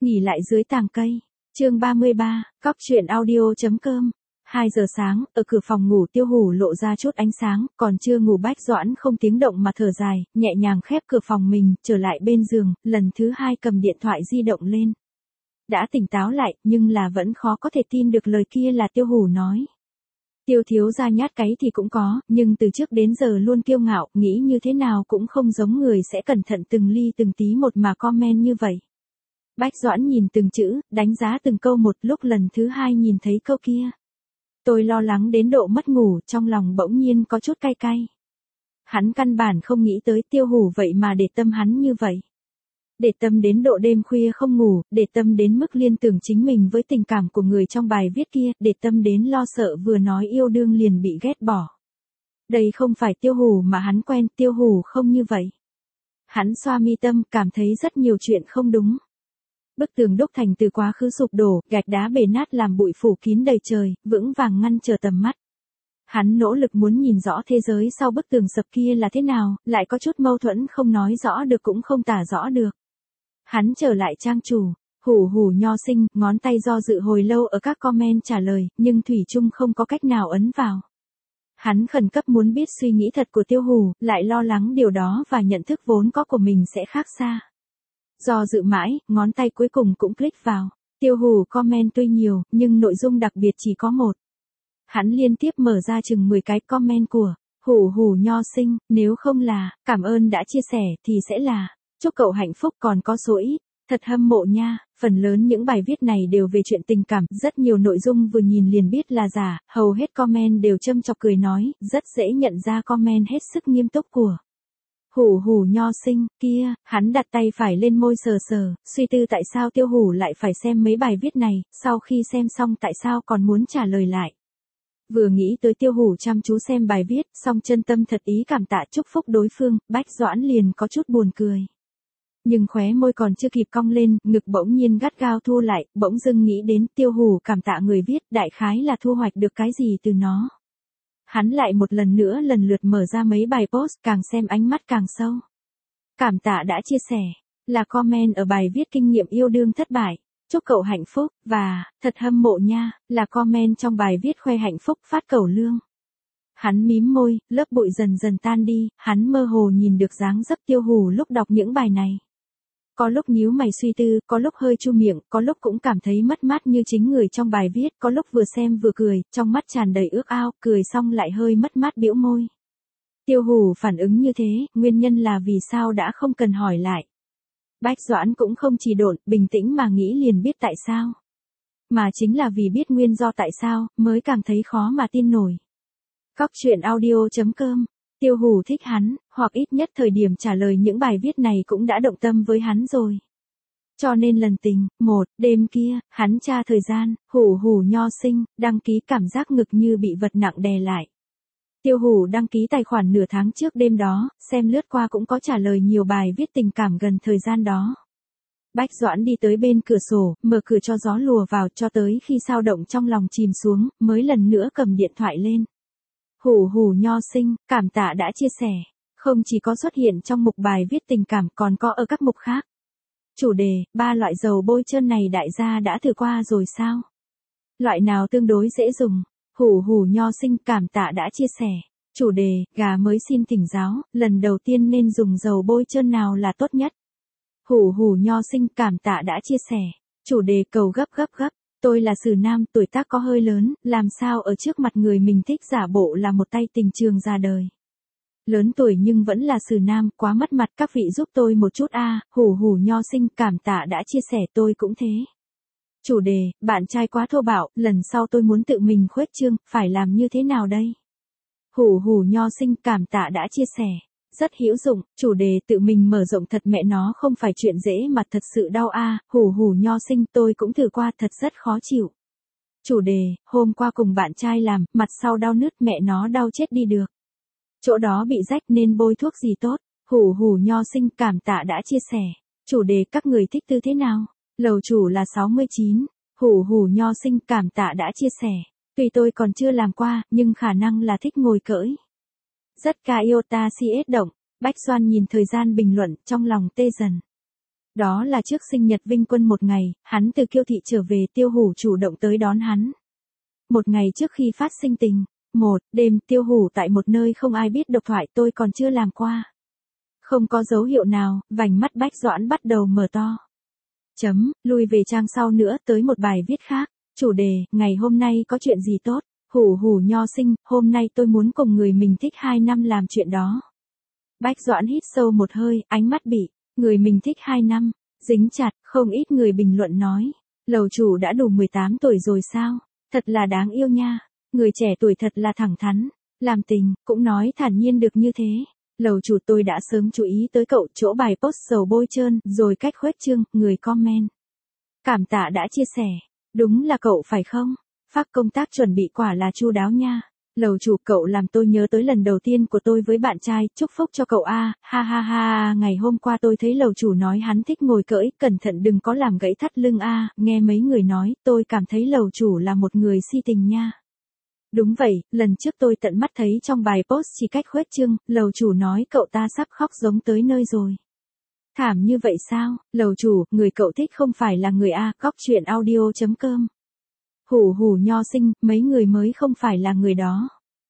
Nghỉ lại dưới tàng cây. Chương 33, Cóc truyện audio.com. 2 giờ sáng, ở cửa phòng ngủ Tiêu Hủ lộ ra chút ánh sáng, còn chưa ngủ Bách Doãn không tiếng động mà thở dài, nhẹ nhàng khép cửa phòng mình, trở lại bên giường, lần thứ 2 cầm điện thoại di động lên. Đã tỉnh táo lại, nhưng là vẫn khó có thể tin được lời kia là Tiêu Hủ nói. Tiêu thiếu gia nhát cái thì cũng có, nhưng từ trước đến giờ luôn kiêu ngạo, nghĩ như thế nào cũng không giống người sẽ cẩn thận từng ly từng tí một mà comment như vậy. Bách Doãn nhìn từng chữ, đánh giá từng câu một, lúc lần thứ 2 nhìn thấy câu kia. Tôi lo lắng đến độ mất ngủ, trong lòng bỗng nhiên có chút cay cay. Hắn căn bản không nghĩ tới Tiêu Hủ vậy mà để tâm hắn như vậy. Để tâm đến độ đêm khuya không ngủ, để tâm đến mức liên tưởng chính mình với tình cảm của người trong bài viết kia, để tâm đến lo sợ vừa nói yêu đương liền bị ghét bỏ. Đây không phải Tiêu Hủ mà hắn quen, Tiêu Hủ không như vậy. Hắn xoa mi tâm, cảm thấy rất nhiều chuyện không đúng. Bức tường đúc thành từ quá khứ sụp đổ, gạch đá bể nát làm bụi phủ kín đầy trời, vững vàng ngăn trở tầm mắt. Hắn nỗ lực muốn nhìn rõ thế giới sau bức tường sập kia là thế nào, lại có chút mâu thuẫn không nói rõ được cũng không tả rõ được. Hắn trở lại trang chủ, Hủ Hủ Nho Sinh, ngón tay do dự hồi lâu ở các comment trả lời, nhưng thủy chung không có cách nào ấn vào. Hắn khẩn cấp muốn biết suy nghĩ thật của Tiêu Hủ, lại lo lắng điều đó và nhận thức vốn có của mình sẽ khác xa. Do dự mãi, ngón tay cuối cùng cũng click vào. Tiêu Hủ comment tuy nhiều, nhưng nội dung đặc biệt chỉ có một. Hắn liên tiếp mở ra chừng 10 cái comment của Hủ Hủ Nho Sinh, nếu không là, cảm ơn đã chia sẻ, thì sẽ là, chúc cậu hạnh phúc còn có số ít, thật hâm mộ nha. Phần lớn những bài viết này đều về chuyện tình cảm, rất nhiều nội dung vừa nhìn liền biết là giả, hầu hết comment đều châm chọc cười nói, rất dễ nhận ra comment hết sức nghiêm túc của Hủ Hủ Nho Sinh, kia, hắn đặt tay phải lên môi sờ sờ, suy tư tại sao Tiêu Hủ lại phải xem mấy bài viết này, sau khi xem xong tại sao còn muốn trả lời lại. Vừa nghĩ tới Tiêu Hủ chăm chú xem bài viết, song chân tâm thật ý cảm tạ chúc phúc đối phương, Bách Doãn liền có chút buồn cười. Nhưng khóe môi còn chưa kịp cong lên, ngực bỗng nhiên gắt gao thu lại, bỗng dưng nghĩ đến Tiêu Hủ cảm tạ người viết, đại khái là thu hoạch được cái gì từ nó. Hắn lại một lần nữa lần lượt mở ra mấy bài post, càng xem ánh mắt càng sâu. Cảm tạ đã chia sẻ, là comment ở bài viết kinh nghiệm yêu đương thất bại, chúc cậu hạnh phúc, và, thật hâm mộ nha, là comment trong bài viết khoe hạnh phúc phát cẩu lương. Hắn mím môi, lớp bụi dần dần tan đi, hắn mơ hồ nhìn được dáng dấp Tiêu Hủ lúc đọc những bài này. Có lúc nhíu mày suy tư, có lúc hơi chu miệng, có lúc cũng cảm thấy mất mát như chính người trong bài viết, có lúc vừa xem vừa cười, trong mắt tràn đầy ước ao, cười xong lại hơi mất mát bĩu môi. Tiêu Hủ phản ứng như thế, nguyên nhân là vì sao đã không cần hỏi lại. Bách Doãn cũng không trì độn, bình tĩnh mà nghĩ liền biết tại sao. Mà chính là vì biết nguyên do tại sao, mới cảm thấy khó mà tin nổi. Cóc truyện audio.com. Tiêu Hủ thích hắn, hoặc ít nhất thời điểm trả lời những bài viết này cũng đã động tâm với hắn rồi. Cho nên lần tình, đêm kia, hắn tra thời gian, Hủ Hủ Nho Sinh, đăng ký cảm giác ngực như bị vật nặng đè lại. Tiêu Hủ đăng ký tài khoản nửa tháng trước đêm đó, xem lướt qua cũng có trả lời nhiều bài viết tình cảm gần thời gian đó. Bách Doãn đi tới bên cửa sổ, mở cửa cho gió lùa vào cho tới khi sao động trong lòng chìm xuống, mới lần nữa cầm điện thoại lên. Hủ Hủ Nho Sinh, cảm tạ đã chia sẻ, không chỉ có xuất hiện trong mục bài viết tình cảm còn có ở các mục khác. Chủ đề, 3 loại dầu bôi trơn này đại gia đã thử qua rồi sao? Loại nào tương đối dễ dùng? Hủ Hủ Nho Sinh cảm tạ đã chia sẻ. Chủ đề, gà mới xin thỉnh giáo, lần đầu tiên nên dùng dầu bôi trơn nào là tốt nhất? Hủ Hủ Nho Sinh cảm tạ đã chia sẻ. Chủ đề, cầu gấp. Tôi là xử nam, tuổi tác có hơi lớn, làm sao ở trước mặt người mình thích giả bộ là một tay tình trường ra đời. Lớn tuổi nhưng vẫn là xử nam, quá mất mặt, các vị giúp tôi một chút a. Hủ Hủ Nho Sinh cảm tạ đã chia sẻ, tôi cũng thế. Chủ đề, bạn trai quá thô bạo, lần sau tôi muốn tự mình khuếch trương, phải làm như thế nào đây? Hủ Hủ Nho Sinh cảm tạ đã chia sẻ. Rất hữu dụng, chủ đề tự mình mở rộng thật mẹ nó không phải chuyện dễ mà thật sự đau a. Hủ Hủ Nho Sinh tôi cũng thử qua thật rất khó chịu. Chủ đề, hôm qua cùng bạn trai làm, mặt sau đau nứt mẹ nó đau chết đi được. Chỗ đó bị rách nên bôi thuốc gì tốt. Hủ Hủ Nho Sinh cảm tạ đã chia sẻ. Chủ đề, các người thích tư thế nào? Lầu chủ là 69. Hủ Hủ Nho Sinh cảm tạ đã chia sẻ. Tuy tôi còn chưa làm qua, nhưng khả năng là thích ngồi cưỡi. Rất ca yêu ta CS động. Bách Doãn nhìn thời gian bình luận, trong lòng tê dần. Đó là trước sinh nhật Vinh Quân một ngày, hắn từ Kiêu Thị trở về, Tiêu Hủ chủ động tới đón hắn. Một ngày trước khi phát sinh tình. Đêm, Tiêu Hủ tại một nơi không ai biết độc thoại tôi còn chưa làm qua. Không có dấu hiệu nào, vành mắt Bách Doãn bắt đầu mở to. Lui về trang sau nữa, tới một bài viết khác. Chủ đề, ngày hôm nay có chuyện gì tốt? Hủ hủ nho sinh, hôm nay tôi muốn cùng người mình thích 2 năm làm chuyện đó. Bách Doãn hít sâu một hơi, ánh mắt bị, người mình thích 2 năm, dính chặt, không ít người bình luận nói. Lầu chủ đã đủ 18 tuổi rồi sao? Thật là đáng yêu nha. Người trẻ tuổi thật là thẳng thắn. Làm tình, cũng nói thản nhiên được như thế. Lầu chủ tôi đã sớm chú ý tới cậu, chỗ bài post sầu bôi trơn, rồi cách khuếch trương, người comment. Cảm tạ đã chia sẻ. Đúng là cậu phải không? Phác công tác chuẩn bị quả là chu đáo nha. Lầu chủ, cậu làm tôi nhớ tới lần đầu tiên của tôi với bạn trai, chúc phúc cho cậu a. Ha ha ha, ngày hôm qua tôi thấy lầu chủ nói hắn thích ngồi cưỡi, cẩn thận đừng có làm gãy thắt lưng a. Nghe mấy người nói, tôi cảm thấy lầu chủ là một người si tình nha. Đúng vậy, lần trước tôi tận mắt thấy trong bài post chỉ cách khuếch trương, lầu chủ nói cậu ta sắp khóc giống tới nơi rồi. Thảm như vậy sao? Lầu chủ, người cậu thích không phải là người a. Góc chuyện audio.com. Hủ hủ nho sinh, mấy người mới không phải là người đó.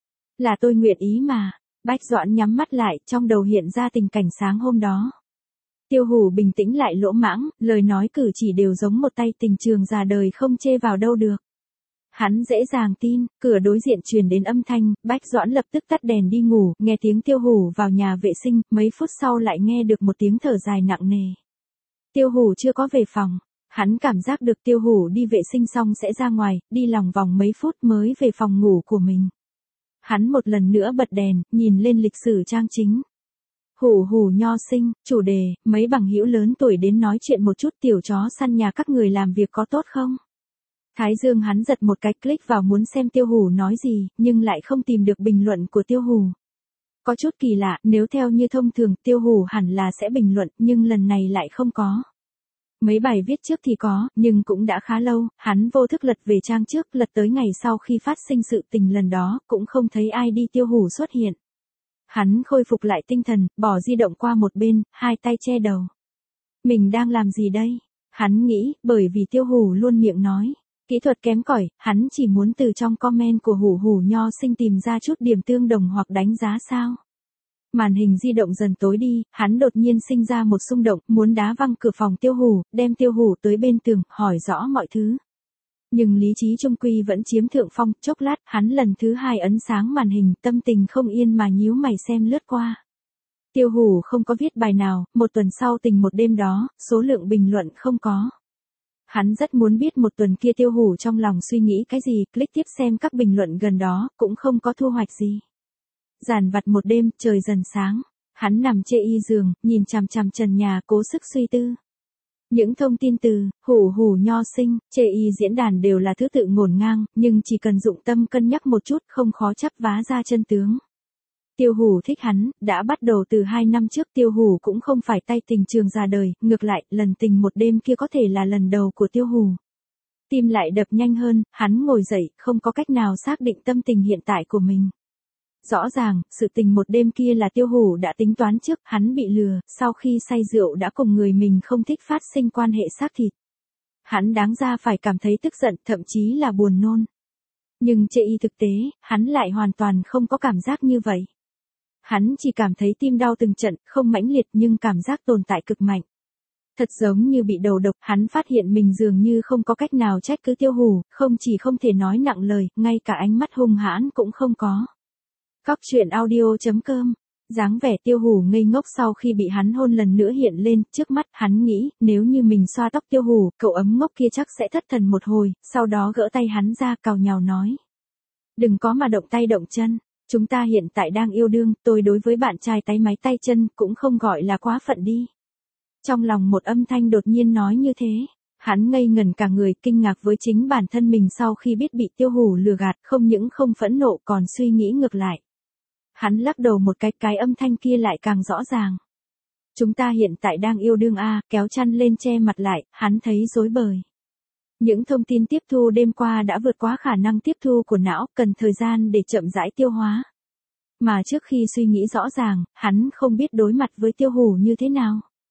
Là tôi nguyện ý mà. Bách Doãn nhắm mắt lại, trong đầu hiện ra tình cảnh sáng hôm đó. Tiêu Hủ bình tĩnh lại lỗ mãng, lời nói cử chỉ đều giống một tay tình trường già đời không chê vào đâu được. Hắn dễ dàng tin, cửa đối diện truyền đến âm thanh, Bách Doãn lập tức tắt đèn đi ngủ, nghe tiếng Tiêu Hủ vào nhà vệ sinh, mấy phút sau lại nghe được một tiếng thở dài nặng nề. Tiêu Hủ chưa có về phòng, hắn cảm giác được Tiêu Hủ đi vệ sinh xong sẽ ra ngoài, đi lòng vòng mấy phút mới về phòng ngủ của mình. Hắn một lần nữa bật đèn, nhìn lên lịch sử trang chính. Hủ hủ nho sinh, chủ đề, mấy bằng hữu lớn tuổi đến nói chuyện một chút, tiểu chó săn nhà các người làm việc có tốt không? Thái dương hắn giật một cái, click vào muốn xem Tiêu Hủ nói gì, nhưng lại không tìm được bình luận của Tiêu Hủ. Có chút kỳ lạ, nếu theo như thông thường, Tiêu Hủ hẳn là sẽ bình luận, nhưng lần này lại không có. Mấy bài viết trước thì có, nhưng cũng đã khá lâu, hắn vô thức lật về trang trước, lật tới ngày sau khi phát sinh sự tình lần đó, cũng không thấy ai đi Tiêu Hủ xuất hiện. Hắn khôi phục lại tinh thần, bỏ di động qua một bên, hai tay che đầu. Mình đang làm gì đây? Hắn nghĩ, bởi vì Tiêu Hủ luôn miệng nói. Kỹ thuật kém cỏi, hắn chỉ muốn từ trong comment của hủ hủ nho sinh tìm ra chút điểm tương đồng hoặc đánh giá sao. Màn hình di động dần tối đi, hắn đột nhiên sinh ra một xung động, muốn đá văng cửa phòng Tiêu Hủ, đem Tiêu Hủ tới bên tường, hỏi rõ mọi thứ. Nhưng lý trí trung quy vẫn chiếm thượng phong, chốc lát, hắn lần thứ hai ấn sáng màn hình, tâm tình không yên mà nhíu mày xem lướt qua. Tiêu Hủ không có viết bài nào, một tuần sau tình một đêm đó, số lượng bình luận không có. Hắn rất muốn biết một tuần kia Tiêu Hủ trong lòng suy nghĩ cái gì, click tiếp xem các bình luận gần đó, cũng không có thu hoạch gì. Dàn vặt một đêm, trời dần sáng. Hắn nằm chê y giường, nhìn chằm chằm trần nhà, cố sức suy tư. Những thông tin từ hủ hủ nho sinh, chê y diễn đàn đều là thứ tự ngổn ngang, nhưng chỉ cần dụng tâm cân nhắc một chút, không khó chắp vá ra chân tướng. Tiêu Hủ thích hắn, đã bắt đầu từ 2 năm trước. Tiêu Hủ cũng không phải tay tình trường già đời, ngược lại, lần tình một đêm kia có thể là lần đầu của Tiêu Hủ. Tim lại đập nhanh hơn, hắn ngồi dậy, không có cách nào xác định tâm tình hiện tại của mình. Rõ ràng, sự tình một đêm kia là Tiêu Hủ đã tính toán trước, hắn bị lừa, sau khi say rượu đã cùng người mình không thích phát sinh quan hệ xác thịt. Hắn đáng ra phải cảm thấy tức giận, thậm chí là buồn nôn. Nhưng chê y thực tế, hắn lại hoàn toàn không có cảm giác như vậy. Hắn chỉ cảm thấy tim đau từng trận, không mãnh liệt nhưng cảm giác tồn tại cực mạnh. Thật giống như bị đầu độc, hắn phát hiện mình dường như không có cách nào trách cứ Tiêu Hủ, không chỉ không thể nói nặng lời, ngay cả ánh mắt hung hãn cũng không có. Góc chuyện audio.com. Dáng vẻ Tiêu Hủ ngây ngốc sau khi bị hắn hôn lần nữa hiện lên trước mắt, hắn nghĩ, nếu như mình xoa tóc Tiêu Hủ, cậu ấm ngốc kia chắc sẽ thất thần một hồi, sau đó gỡ tay hắn ra cào nhào nói. Đừng có mà động tay động chân, chúng ta hiện tại đang yêu đương, tôi đối với bạn trai tay máy tay chân, cũng không gọi là quá phận đi. Trong lòng một âm thanh đột nhiên nói như thế. Hắn ngây ngẩn cả người, kinh ngạc với chính bản thân mình sau khi biết bị Tiêu Hủ lừa gạt, không những không phẫn nộ còn suy nghĩ ngược lại. Hắn lắc đầu một cái âm thanh kia lại càng rõ ràng. Chúng ta hiện tại đang yêu đương a, kéo chăn lên che mặt lại, hắn thấy rối bời. Những thông tin tiếp thu đêm qua đã vượt quá khả năng tiếp thu của não, cần thời gian để chậm rãi tiêu hóa. Mà trước khi suy nghĩ rõ ràng, hắn không biết đối mặt với Tiêu Hủ như thế nào.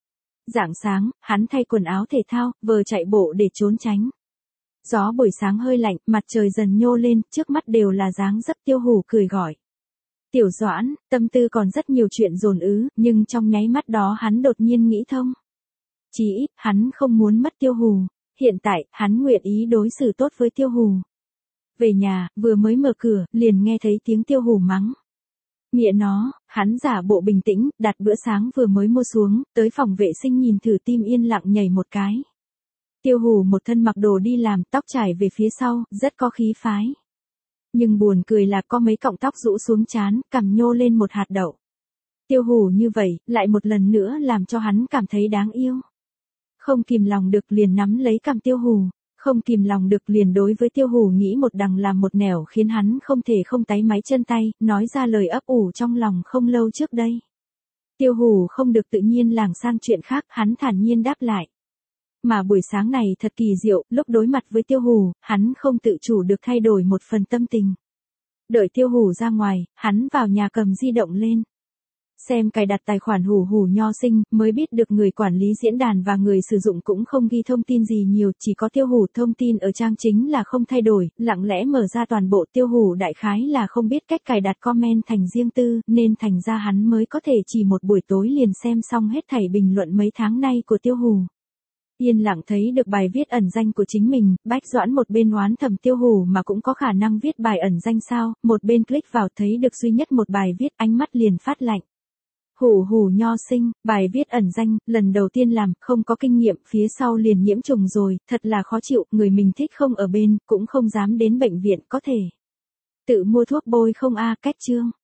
Rạng sáng, hắn thay quần áo thể thao, vờ chạy bộ để trốn tránh. Gió buổi sáng hơi lạnh, mặt trời dần nhô lên, trước mắt đều là dáng dấp Tiêu Hủ cười gọi. Tiểu Doãn, tâm tư còn rất nhiều chuyện dồn ứ, nhưng trong nháy mắt đó hắn đột nhiên nghĩ thông. Chỉ ít, hắn không muốn mất Tiêu Hủ. Hiện tại, hắn nguyện ý đối xử tốt với Tiêu Hủ. Về nhà, vừa mới mở cửa, liền nghe thấy tiếng Tiêu Hủ mắng. Mẹ nó, hắn giả bộ bình tĩnh, đặt bữa sáng vừa mới mua xuống, tới phòng vệ sinh nhìn thử tim yên lặng nhảy một cái. Tiêu Hủ một thân mặc đồ đi làm, tóc trải về phía sau, rất có khí phái. Nhưng buồn cười là có mấy cọng tóc rũ xuống trán, cằm nhô lên một hạt đậu. Tiêu Hủ như vậy, lại một lần nữa làm cho hắn cảm thấy đáng yêu. Không kìm lòng được liền nắm lấy cằm Tiêu Hủ, không kìm lòng được liền đối với Tiêu Hủ nghĩ một đằng làm một nẻo khiến hắn không thể không táy máy chân tay, nói ra lời ấp ủ trong lòng không lâu trước đây. Tiêu Hủ không được tự nhiên lảng sang chuyện khác, hắn thản nhiên đáp lại. Mà buổi sáng này thật kỳ diệu, lúc đối mặt với Tiêu Hủ, hắn không tự chủ được thay đổi một phần tâm tình. Đợi Tiêu Hủ ra ngoài, hắn vào nhà cầm di động lên. Xem cài đặt tài khoản Hủ Hủ Nho Sinh, mới biết được người quản lý diễn đàn và người sử dụng cũng không ghi thông tin gì nhiều, chỉ có Tiêu Hủ thông tin ở trang chính là không thay đổi, lặng lẽ mở ra toàn bộ. Tiêu Hủ đại khái là không biết cách cài đặt comment thành riêng tư, nên thành ra hắn mới có thể chỉ một buổi tối liền xem xong hết thảy bình luận mấy tháng nay của Tiêu Hủ. Yên lặng thấy được bài viết ẩn danh của chính mình, Bách Doãn một bên oán thầm Tiêu Hủ mà cũng có khả năng viết bài ẩn danh sao, một bên click vào thấy được duy nhất một bài viết, ánh mắt liền phát lạnh. Hủ Hủ Nho Sinh, bài viết ẩn danh, lần đầu tiên làm, không có kinh nghiệm, phía sau liền nhiễm trùng rồi, thật là khó chịu, người mình thích không ở bên, cũng không dám đến bệnh viện, có thể tự mua thuốc bôi không a, cách chương.